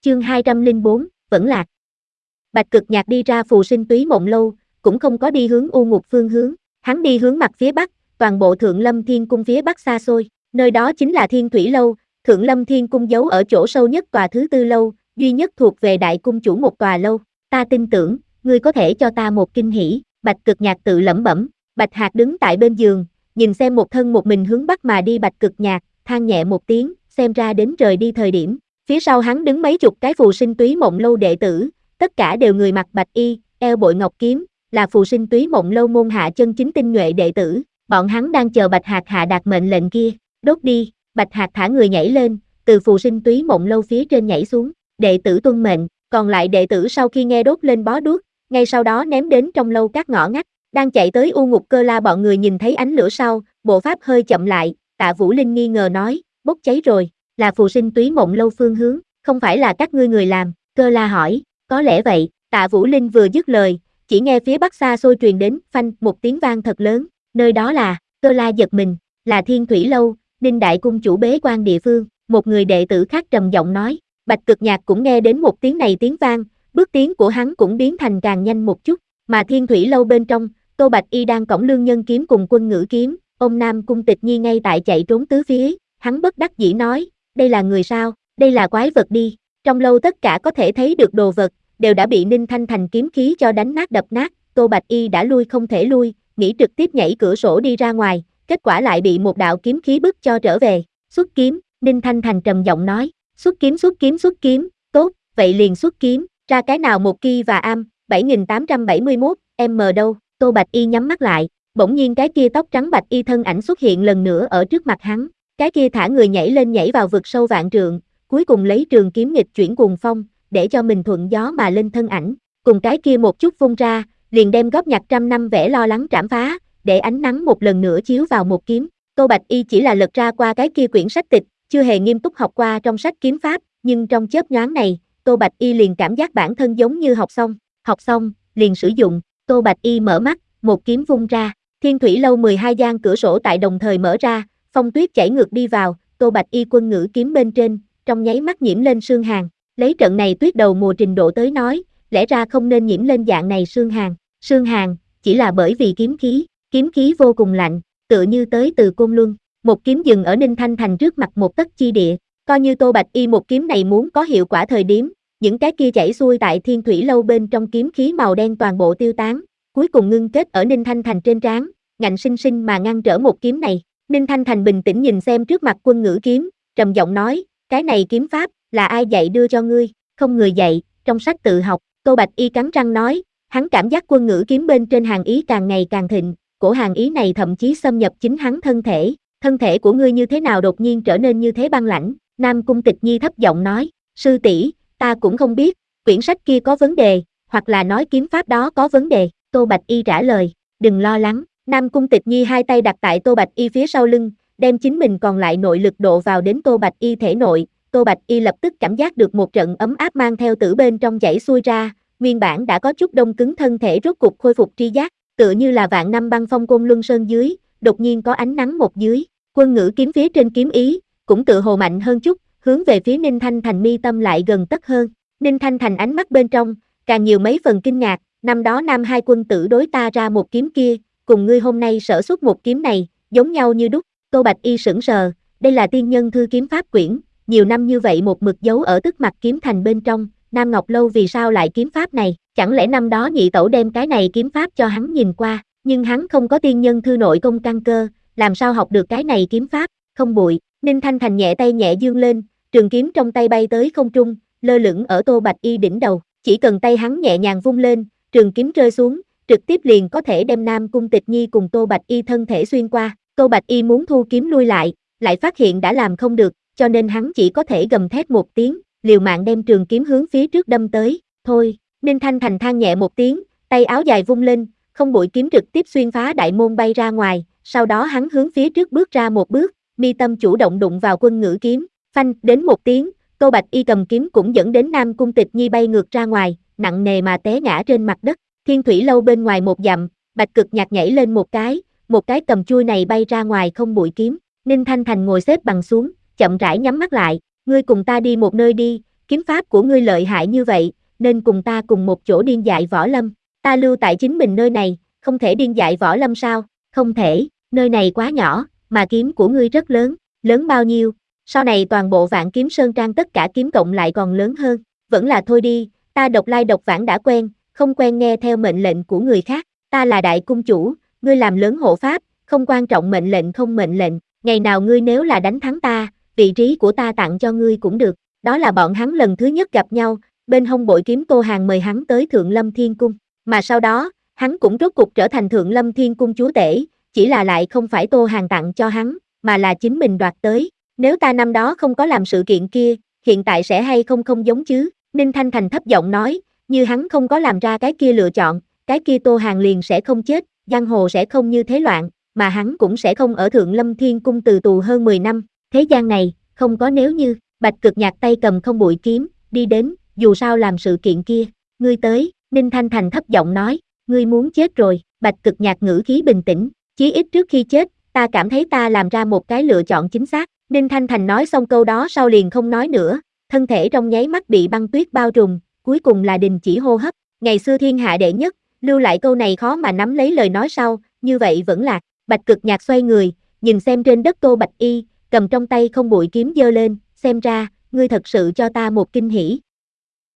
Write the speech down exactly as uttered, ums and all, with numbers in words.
Chương hai trăm lẻ bốn, vẫn lạc. Bạch Cực Nhạc đi ra Phù Sinh Túy Mộng Lâu, cũng không có đi hướng U Ngục phương hướng, hắn đi hướng mặt phía bắc, toàn bộ Thượng Lâm Thiên Cung phía bắc xa xôi, nơi đó chính là Thiên Thủy Lâu, Thượng Lâm Thiên Cung giấu ở chỗ sâu nhất tòa thứ tư lâu, duy nhất thuộc về đại cung chủ một tòa lâu, ta tin tưởng, ngươi có thể cho ta một kinh hỉ, Bạch Cực Nhạc tự lẩm bẩm. Bạch Hạc đứng tại bên giường, nhìn xem một thân một mình hướng bắc mà đi Bạch Cực Nhạc, than nhẹ một tiếng, xem ra đến rời đi thời điểm. Phía sau hắn đứng mấy chục cái Phù Sinh Túy Mộng Lâu đệ tử, tất cả đều người mặc bạch y, eo bội ngọc kiếm, là Phù Sinh Túy Mộng Lâu môn hạ chân chính tinh nhuệ đệ tử, bọn hắn đang chờ Bạch Hạc hạ đạt mệnh lệnh kia, đốt đi. Bạch Hạc thả người nhảy lên, từ Phù Sinh Túy Mộng Lâu phía trên nhảy xuống, đệ tử tuân mệnh, còn lại đệ tử sau khi nghe đốt lên bó đuốc, ngay sau đó ném đến trong lâu các ngõ ngách, đang chạy tới U Ngục Cơ La bọn người nhìn thấy ánh lửa sau, bộ pháp hơi chậm lại, Tạ Vũ Linh nghi ngờ nói, bốc cháy rồi, là Phù Sinh Túy Mộng Lâu phương hướng, không phải là các ngươi người làm, Cơ La hỏi, có lẽ vậy, Tạ Vũ Linh vừa dứt lời, chỉ nghe phía bắc xa xôi truyền đến, phanh, một tiếng vang thật lớn, nơi đó là, Cơ La giật mình, là Thiên Thủy Lâu, Ninh Đại Cung chủ bế quan địa phương, một người đệ tử khác trầm giọng nói, Bạch Cực Nhạc cũng nghe đến một tiếng này tiếng vang, bước tiến của hắn cũng biến thành càng nhanh một chút, mà Thiên Thủy Lâu bên trong, Tô Bạch Y đang cõng Lương Nhân kiếm cùng Quân Ngữ kiếm, ông Nam Cung Tịch Nhi ngay tại chạy trốn tứ phía, hắn bất đắc dĩ nói, đây là người sao, đây là quái vật đi, trong lâu tất cả có thể thấy được đồ vật, đều đã bị Ninh Thanh Thành kiếm khí cho đánh nát đập nát, Tô Bạch Y đã lui không thể lui, nghĩ trực tiếp nhảy cửa sổ đi ra ngoài, kết quả lại bị một đạo kiếm khí bức cho trở về, xuất kiếm, Ninh Thanh Thành trầm giọng nói, xuất kiếm xuất kiếm xuất kiếm, tốt, vậy liền xuất kiếm, ra cái nào một ki và am, bảy nghìn tám trăm bảy mươi mốt, M đâu, Tô Bạch Y nhắm mắt lại, bỗng nhiên cái kia tóc trắng Bạch Y thân ảnh xuất hiện lần nữa ở trước mặt hắn, cái kia thả người nhảy lên nhảy vào vực sâu vạn trượng, cuối cùng lấy trường kiếm nghịch chuyển cuồng phong, để cho mình thuận gió mà lên thân ảnh, cùng cái kia một chút vung ra, liền đem góp nhặt trăm năm vẻ lo lắng trảm phá, để ánh nắng một lần nữa chiếu vào một kiếm. Tô Bạch Y chỉ là lật ra qua cái kia quyển sách tịch, chưa hề nghiêm túc học qua trong sách kiếm pháp, nhưng trong chớp nhoáng này, Tô Bạch Y liền cảm giác bản thân giống như học xong, học xong, liền sử dụng, Tô Bạch Y mở mắt, một kiếm vung ra, Thiên Thủy Lâu mười hai gian cửa sổ tại đồng thời mở ra, phong tuyết chảy ngược đi vào, Tô Bạch Y Quân Ngữ kiếm bên trên, trong nháy mắt nhiễm lên xương hàn, lấy trận này tuyết đầu mùa trình độ tới nói, lẽ ra không nên nhiễm lên dạng này xương hàn, xương hàn, chỉ là bởi vì kiếm khí, kiếm khí vô cùng lạnh, tựa như tới từ Côn Luân, một kiếm dừng ở Ninh Thanh Thành trước mặt một tấc chi địa, coi như Tô Bạch Y một kiếm này muốn có hiệu quả thời điểm, những cái kia chảy xuôi tại Thiên Thủy Lâu bên trong kiếm khí màu đen toàn bộ tiêu tán, cuối cùng ngưng kết ở Ninh Thanh Thành trên trán, ngạnh sinh sinh mà ngăn trở một kiếm này. Ninh Thanh Thành bình tĩnh nhìn xem trước mặt Quân Ngữ kiếm, trầm giọng nói, cái này kiếm pháp, là ai dạy đưa cho ngươi, không người dạy, trong sách tự học, Tô Bạch Y cắn răng nói, hắn cảm giác Quân Ngữ kiếm bên trên hàn ý càng ngày càng thịnh, cổ hàn ý này thậm chí xâm nhập chính hắn thân thể, thân thể của ngươi như thế nào đột nhiên trở nên như thế băng lãnh, Nam Cung Tịch Nhi thấp giọng nói, sư tỷ, ta cũng không biết, quyển sách kia có vấn đề, hoặc là nói kiếm pháp đó có vấn đề, Tô Bạch Y trả lời, đừng lo lắng, Nam Cung Tịch Nhi hai tay đặt tại Tô Bạch Y phía sau lưng, đem chính mình còn lại nội lực độ vào đến Tô Bạch Y thể nội, Tô Bạch Y lập tức cảm giác được một trận ấm áp mang theo từ bên trong chảy xuôi ra, nguyên bản đã có chút đông cứng thân thể rốt cục khôi phục tri giác, tựa như là vạn năm băng phong Côn Luân Sơn dưới, đột nhiên có ánh nắng một dưới, Quân Ngữ kiếm phía trên kiếm ý, cũng tự hồ mạnh hơn chút, hướng về phía Ninh Thanh Thành mi tâm lại gần tất hơn, Ninh Thanh Thành ánh mắt bên trong, càng nhiều mấy phần kinh ngạc, năm đó Nam hai quân tử đối ta ra một kiếm kia, cùng ngươi hôm nay sở xuất một kiếm này, giống nhau như đúc, Tô Bạch Y sững sờ, đây là tiên nhân thư kiếm pháp quyển, nhiều năm như vậy một mực giấu ở tức mặt kiếm thành bên trong, Nam Ngọc Lâu vì sao lại kiếm pháp này, chẳng lẽ năm đó nhị tẩu đem cái này kiếm pháp cho hắn nhìn qua, nhưng hắn không có tiên nhân thư nội công căn cơ, làm sao học được cái này kiếm pháp, không bụi, Ninh Thanh Thành nhẹ tay nhẹ dương lên, trường kiếm trong tay bay tới không trung, lơ lửng ở Tô Bạch Y đỉnh đầu, chỉ cần tay hắn nhẹ nhàng vung lên, trường kiếm rơi xuống, trực tiếp liền có thể đem Nam Cung Tịch Nhi cùng Tô Bạch Y thân thể xuyên qua, Tô Bạch Y muốn thu kiếm lui lại, lại phát hiện đã làm không được, cho nên hắn chỉ có thể gầm thét một tiếng, liều mạng đem trường kiếm hướng phía trước đâm tới, thôi, Ninh Thanh Thành than nhẹ một tiếng, tay áo dài vung lên, không bụi kiếm trực tiếp xuyên phá đại môn bay ra ngoài, sau đó hắn hướng phía trước bước ra một bước, mi tâm chủ động đụng vào Quân Ngữ kiếm, phanh, đến một tiếng, Tô Bạch Y cầm kiếm cũng dẫn đến Nam Cung Tịch Nhi bay ngược ra ngoài, nặng nề mà té ngã trên mặt đất, Thiên Thủy Lâu bên ngoài một dặm, Bạch Cực Nhạc nhảy lên một cái, một cái cầm chui này bay ra ngoài không bụi kiếm, Ninh Thanh Thành ngồi xếp bằng xuống, chậm rãi nhắm mắt lại, ngươi cùng ta đi một nơi đi, kiếm pháp của ngươi lợi hại như vậy, nên cùng ta cùng một chỗ điên dại võ lâm. Ta lưu tại chính mình nơi này, không thể điên dại võ lâm sao? Không thể, nơi này quá nhỏ, mà kiếm của ngươi rất lớn, lớn bao nhiêu? Sau này toàn bộ Vạn Kiếm Sơn Trang tất cả kiếm cộng lại còn lớn hơn, vẫn là thôi đi, ta độc lai độc vãng đã quen, không quen nghe theo mệnh lệnh của người khác, ta là đại cung chủ, ngươi làm lớn hộ pháp, không quan trọng mệnh lệnh không mệnh lệnh, ngày nào ngươi nếu là đánh thắng ta, vị trí của ta tặng cho ngươi cũng được. Đó là bọn hắn lần thứ nhất gặp nhau, bên hông bội kiếm Tô Hàn mời hắn tới Thượng Lâm Thiên Cung, mà sau đó, hắn cũng rốt cục trở thành Thượng Lâm Thiên Cung chúa tể, chỉ là lại không phải Tô Hàn tặng cho hắn, mà là chính mình đoạt tới. Nếu ta năm đó không có làm sự kiện kia, hiện tại sẽ hay không không giống chứ? Ninh Thanh Thành thấp giọng nói, như hắn không có làm ra cái kia lựa chọn, cái kia Tô Hàn liền sẽ không chết, giang hồ sẽ không như thế loạn, mà hắn cũng sẽ không ở Thượng Lâm Thiên Cung từ tù hơn mười năm. Thế gian này, không có nếu như. Bạch Cực Nhạc tay cầm không bụi kiếm, đi đến, dù sao làm sự kiện kia, ngươi tới, Ninh Thanh Thành thấp giọng nói, ngươi muốn chết rồi. Bạch Cực Nhạc ngữ khí bình tĩnh, chí ít trước khi chết, ta cảm thấy ta làm ra một cái lựa chọn chính xác. Ninh Thanh Thành nói xong câu đó sau liền không nói nữa, thân thể trong nháy mắt bị băng tuyết bao trùm, cuối cùng là đình chỉ hô hấp. Ngày xưa thiên hạ đệ nhất, lưu lại câu này khó mà nắm lấy lời nói sau, như vậy vẫn lạc. Bạch Cực Nhạc xoay người, nhìn xem trên đất Tô Bạch Y, cầm trong tay không bụi kiếm giơ lên, xem ra, ngươi thật sự cho ta một kinh hỉ.